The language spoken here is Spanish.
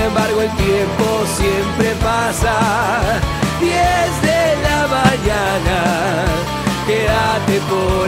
embargo el tiempo siempre pasa. 10 de la mañana, quédate por